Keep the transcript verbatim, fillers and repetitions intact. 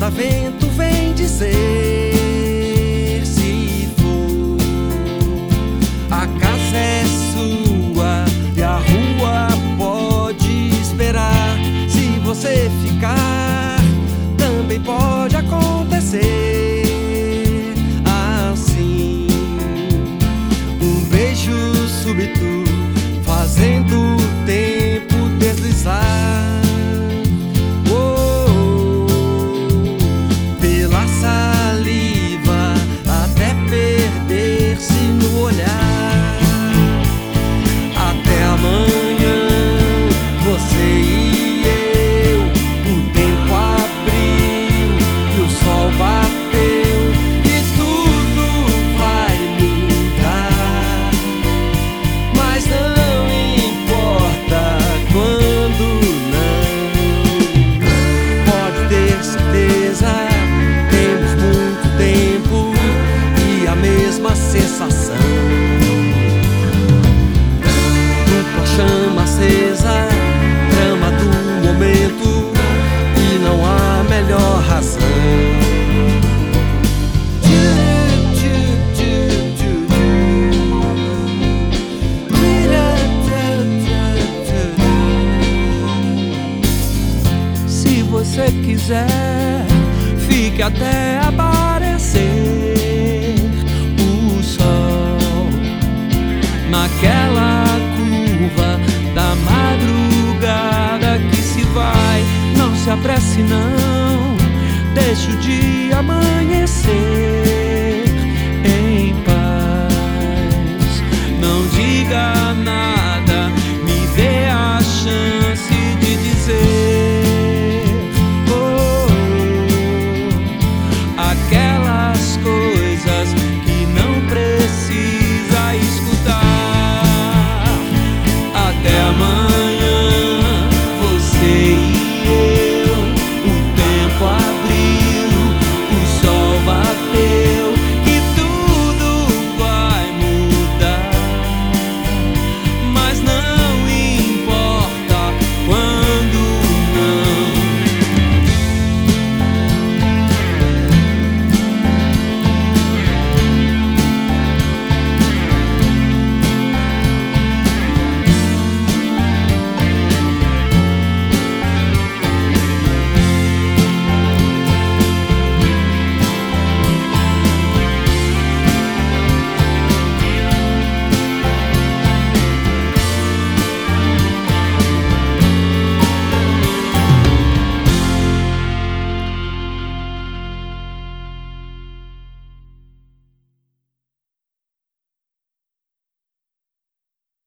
vento vem dizer: se for, a casa é sua e a rua pode esperar. Se você ficar, também pode acontecer assim. Um beijo súbito fazendo o tempo deslizar. Sensação, dupla chama acesa, trama do momento, e não há melhor razão. Se você quiser, fique até aparecer naquela curva da madrugada que se vai. Não se apresse não, deixe o dia amanhecer.